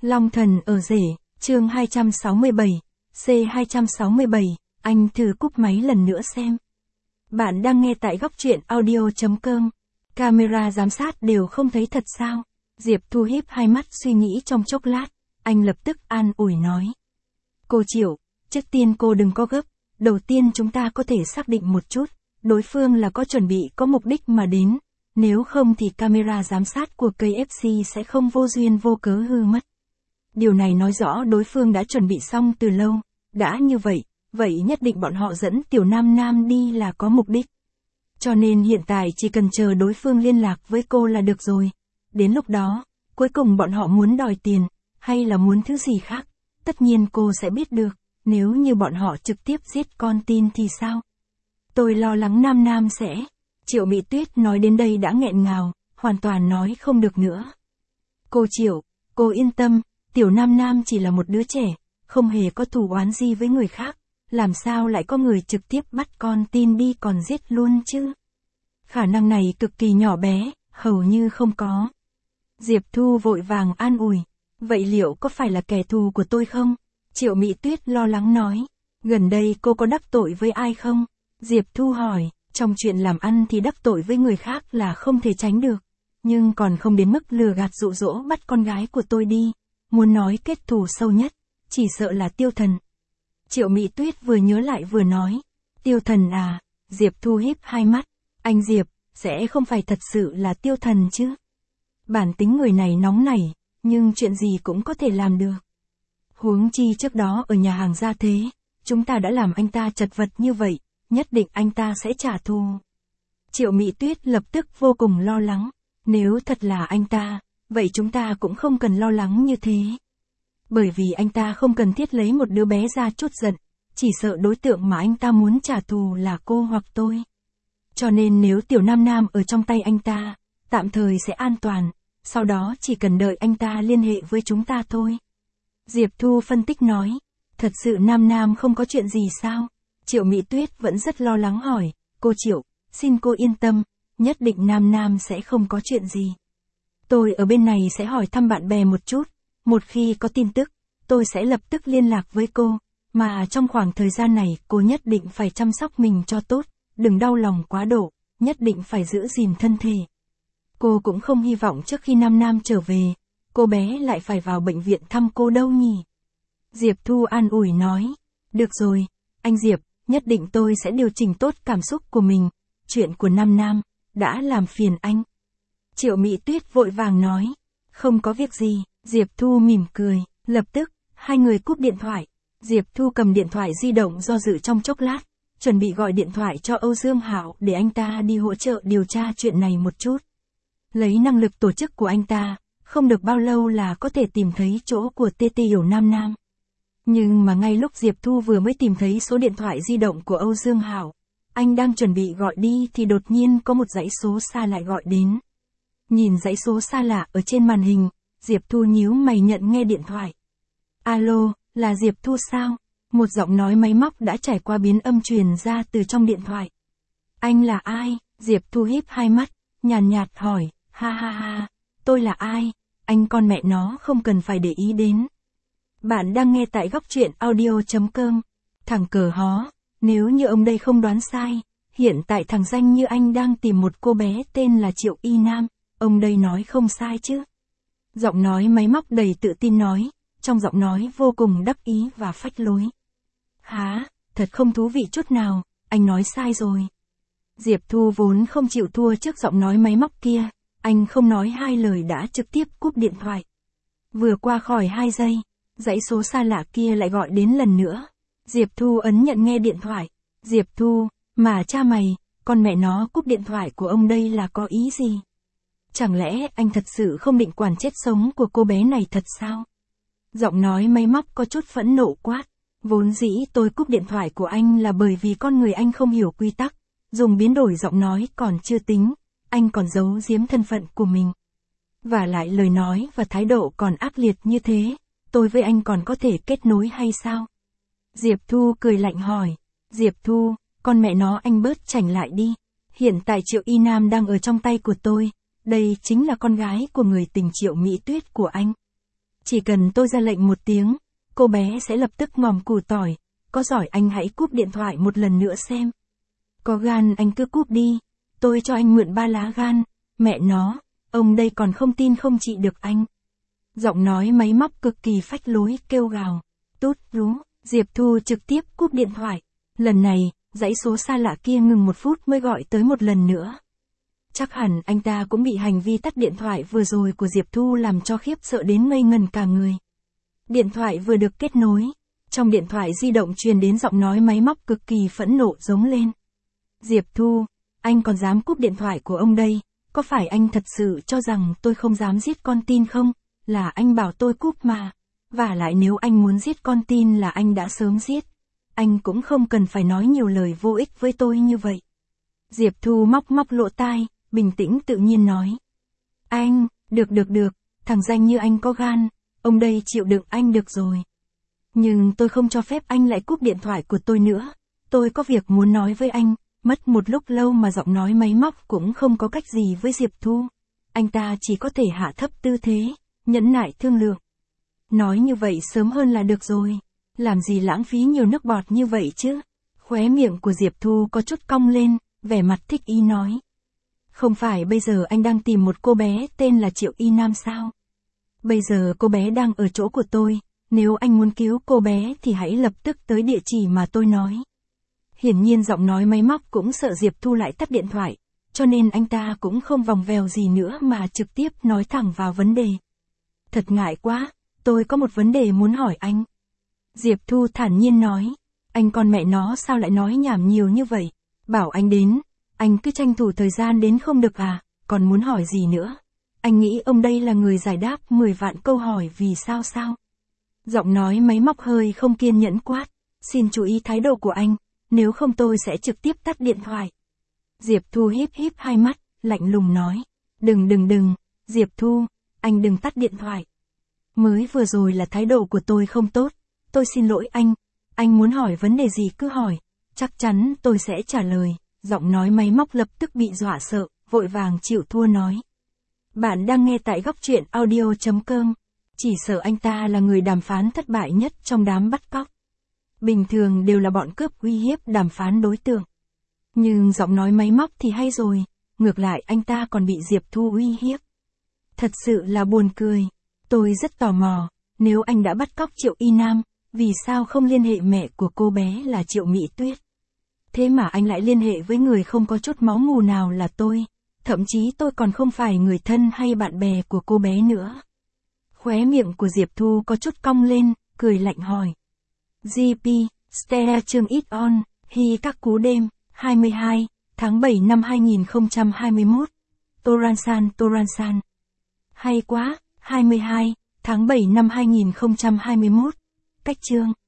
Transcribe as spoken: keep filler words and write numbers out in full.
Long thần ở rể, chương hai trăm sáu mươi bảy, C hai trăm sáu mươi bảy, anh thử cúp máy lần nữa xem. Bạn đang nghe tại góc truyện audio.com. Camera giám sát đều không thấy thật sao? Diệp Thu híp hai mắt suy nghĩ trong chốc lát, anh lập tức an ủi nói. Cô Triệu, trước tiên cô đừng có gấp, đầu tiên chúng ta có thể xác định một chút, đối phương là có chuẩn bị có mục đích mà đến, nếu không thì camera giám sát của ca ép xê sẽ không vô duyên vô cớ hư mất. Điều này nói rõ đối phương đã chuẩn bị xong từ lâu, đã như vậy, vậy nhất định bọn họ dẫn Tiểu Nam Nam đi là có mục đích. Cho nên hiện tại chỉ cần chờ đối phương liên lạc với cô là được rồi. Đến lúc đó, cuối cùng bọn họ muốn đòi tiền, hay là muốn thứ gì khác, tất nhiên cô sẽ biết được, nếu như bọn họ trực tiếp giết con tin thì sao? Tôi lo lắng Nam Nam sẽ... Triệu Mỹ Tuyết nói đến đây đã nghẹn ngào, hoàn toàn nói không được nữa. Cô Triệu, cô yên tâm, Tiểu Nam Nam chỉ là một đứa trẻ, không hề có thù oán gì với người khác, làm sao lại có người trực tiếp bắt con tin đi còn giết luôn chứ? Khả năng này cực kỳ nhỏ bé, hầu như không có. Diệp Thu vội vàng an ủi, vậy liệu có phải là kẻ thù của tôi không? Triệu Mỹ Tuyết lo lắng nói, gần đây cô có đắc tội với ai không? Diệp Thu hỏi, trong chuyện làm ăn thì đắc tội với người khác là không thể tránh được, nhưng còn không đến mức lừa gạt dụ dỗ bắt con gái của tôi đi, muốn nói kết thù sâu nhất, chỉ sợ là Tiêu Thần. Triệu Mỹ Tuyết vừa nhớ lại vừa nói, Tiêu Thần à? Diệp Thu híp hai mắt, anh Diệp, sẽ không phải thật sự là Tiêu Thần chứ? Bản tính người này nóng nảy, nhưng chuyện gì cũng có thể làm được. Huống chi trước đó ở nhà hàng Gia Thế, chúng ta đã làm anh ta chật vật như vậy, nhất định anh ta sẽ trả thù. Triệu Mỹ Tuyết lập tức vô cùng lo lắng, nếu thật là anh ta, vậy chúng ta cũng không cần lo lắng như thế. Bởi vì anh ta không cần thiết lấy một đứa bé ra chút giận, chỉ sợ đối tượng mà anh ta muốn trả thù là cô hoặc tôi. Cho nên nếu Tiểu Nam Nam ở trong tay anh ta, tạm thời sẽ an toàn, sau đó chỉ cần đợi anh ta liên hệ với chúng ta thôi. Diệp Thu phân tích nói, thật sự Nam Nam không có chuyện gì sao? Triệu Mỹ Tuyết vẫn rất lo lắng hỏi, cô Triệu, xin cô yên tâm, nhất định Nam Nam sẽ không có chuyện gì. Tôi ở bên này sẽ hỏi thăm bạn bè một chút, một khi có tin tức, tôi sẽ lập tức liên lạc với cô, mà trong khoảng thời gian này cô nhất định phải chăm sóc mình cho tốt, đừng đau lòng quá độ, nhất định phải giữ gìn thân thể. Cô cũng không hy vọng trước khi Nam Nam trở về, cô bé lại phải vào bệnh viện thăm cô đâu nhỉ? Diệp Thu an ủi nói, được rồi, anh Diệp, nhất định tôi sẽ điều chỉnh tốt cảm xúc của mình, chuyện của Nam Nam, đã làm phiền anh. Triệu Mỹ Tuyết vội vàng nói, không có việc gì, Diệp Thu mỉm cười, lập tức, hai người cúp điện thoại. Diệp Thu cầm điện thoại di động do dự trong chốc lát, chuẩn bị gọi điện thoại cho Âu Dương Hạo để anh ta đi hỗ trợ điều tra chuyện này một chút. Lấy năng lực tổ chức của anh ta, không được bao lâu là có thể tìm thấy chỗ của tê tê Yểu Nam Nam. Nhưng mà ngay lúc Diệp Thu vừa mới tìm thấy số điện thoại di động của Âu Dương Hạo, anh đang chuẩn bị gọi đi thì đột nhiên có một dãy số xa lại gọi đến. Nhìn dãy số xa lạ ở trên màn hình, Diệp Thu nhíu mày nhận nghe điện thoại. Alo, là Diệp Thu sao? Một giọng nói máy móc đã trải qua biến âm truyền ra từ trong điện thoại. Anh là ai? Diệp Thu híp hai mắt, nhàn nhạt hỏi, ha ha ha, tôi là ai? Anh con mẹ nó không cần phải để ý đến. Bạn đang nghe tại góc truyện audio.com. Thằng cờ hó, nếu như ông đây không đoán sai, hiện tại thằng danh như anh đang tìm một cô bé tên là Triệu Y Nam, ông đây nói không sai chứ? Giọng nói máy móc đầy tự tin nói, trong giọng nói vô cùng đắc ý và phách lối. Hả, thật không thú vị chút nào, anh nói sai rồi. Diệp Thu vốn không chịu thua trước giọng nói máy móc kia, anh không nói hai lời đã trực tiếp cúp điện thoại. Vừa qua khỏi hai giây, dãy số xa lạ kia lại gọi đến lần nữa. Diệp Thu ấn nhận nghe điện thoại. Diệp Thu, mà cha mày, con mẹ nó cúp điện thoại của ông đây là có ý gì? Chẳng lẽ anh thật sự không định quản chết sống của cô bé này thật sao? Giọng nói máy móc có chút phẫn nộ quát. Vốn dĩ tôi cúp điện thoại của anh là bởi vì con người anh không hiểu quy tắc, dùng biến đổi giọng nói còn chưa tính, anh còn giấu giếm thân phận của mình. Và lại lời nói và thái độ còn ác liệt như thế, tôi với anh còn có thể kết nối hay sao? Diệp Thu cười lạnh hỏi. Diệp Thu, con mẹ nó anh bớt chảnh lại đi. Hiện tại Triệu Y Nam đang ở trong tay của tôi, đây chính là con gái của người tình Triệu Mỹ Tuyết của anh. Chỉ cần tôi ra lệnh một tiếng, cô bé sẽ lập tức ngòm củ tỏi, có giỏi anh hãy cúp điện thoại một lần nữa xem. Có gan anh cứ cúp đi, tôi cho anh mượn ba lá gan, mẹ nó, ông đây còn không tin không trị được anh. Giọng nói máy móc cực kỳ phách lối kêu gào, tút rú, Diệp Thu trực tiếp cúp điện thoại. Lần này, dãy số xa lạ kia ngừng một phút mới gọi tới một lần nữa. Chắc hẳn anh ta cũng bị hành vi tắt điện thoại vừa rồi của Diệp Thu làm cho khiếp sợ đến ngây ngần cả người. Điện thoại vừa được kết nối, trong điện thoại di động truyền đến giọng nói máy móc cực kỳ phẫn nộ giống lên. Diệp Thu, anh còn dám cúp điện thoại của ông đây, có phải anh thật sự cho rằng tôi không dám giết con tin không? Là anh bảo tôi cúp mà. Vả lại nếu anh muốn giết con tin là anh đã sớm giết. Anh cũng không cần phải nói nhiều lời vô ích với tôi như vậy. Diệp Thu móc móc lỗ tai, bình tĩnh tự nhiên nói. Anh, được được được, thằng danh như anh có gan, ông đây chịu đựng anh được rồi. Nhưng tôi không cho phép anh lại cúp điện thoại của tôi nữa. Tôi có việc muốn nói với anh. Mất một lúc lâu mà giọng nói máy móc cũng không có cách gì với Diệp Thu. Anh ta chỉ có thể hạ thấp tư thế, nhẫn nại thương lượng. Nói như vậy sớm hơn là được rồi. Làm gì lãng phí nhiều nước bọt như vậy chứ? Khóe miệng của Diệp Thu có chút cong lên, vẻ mặt thích ý nói. Không phải bây giờ anh đang tìm một cô bé tên là Triệu Y Nam sao? Bây giờ cô bé đang ở chỗ của tôi, nếu anh muốn cứu cô bé thì hãy lập tức tới địa chỉ mà tôi nói. Hiển nhiên giọng nói máy móc cũng sợ Diệp Thu lại tắt điện thoại, cho nên anh ta cũng không vòng vèo gì nữa mà trực tiếp nói thẳng vào vấn đề. Thật ngại quá, tôi có một vấn đề muốn hỏi anh. Diệp Thu thản nhiên nói, anh con mẹ nó sao lại nói nhảm nhiều như vậy, bảo anh đến, anh cứ tranh thủ thời gian đến không được à, còn muốn hỏi gì nữa. Anh nghĩ ông đây là người giải đáp mười vạn câu hỏi vì sao sao. Giọng nói máy móc hơi không kiên nhẫn quát, xin chú ý thái độ của anh, nếu không tôi sẽ trực tiếp tắt điện thoại. Diệp Thu híp híp hai mắt, lạnh lùng nói, đừng đừng đừng, Diệp Thu, anh đừng tắt điện thoại. Mới vừa rồi là thái độ của tôi không tốt, tôi xin lỗi anh, anh muốn hỏi vấn đề gì cứ hỏi, chắc chắn tôi sẽ trả lời. Giọng nói máy móc lập tức bị dọa sợ, vội vàng chịu thua nói. Bạn đang nghe tại góc truyện audio chấm com. Chỉ sợ anh ta là người đàm phán thất bại nhất trong đám bắt cóc. Bình thường đều là bọn cướp uy hiếp đàm phán đối tượng. Nhưng giọng nói máy móc thì hay rồi, ngược lại anh ta còn bị Diệp Thu uy hiếp. Thật sự là buồn cười. Tôi rất tò mò, nếu anh đã bắt cóc Triệu Y Nam, vì sao không liên hệ mẹ của cô bé là Triệu Mỹ Tuyết? Thế mà anh lại liên hệ với người không có chút máu mù nào là tôi, thậm chí tôi còn không phải người thân hay bạn bè của cô bé nữa. Khóe miệng của Diệp Thu có chút cong lên, cười lạnh hỏi. giê pê, Stea chương ít on, hi các cú đêm, hai mươi hai, tháng bảy năm hai nghìn không trăm hai mươi mốt. Toransan Toransan. Hay quá, hai mươi hai, tháng bảy năm hai nghìn không trăm hai mươi mốt. Cách chương.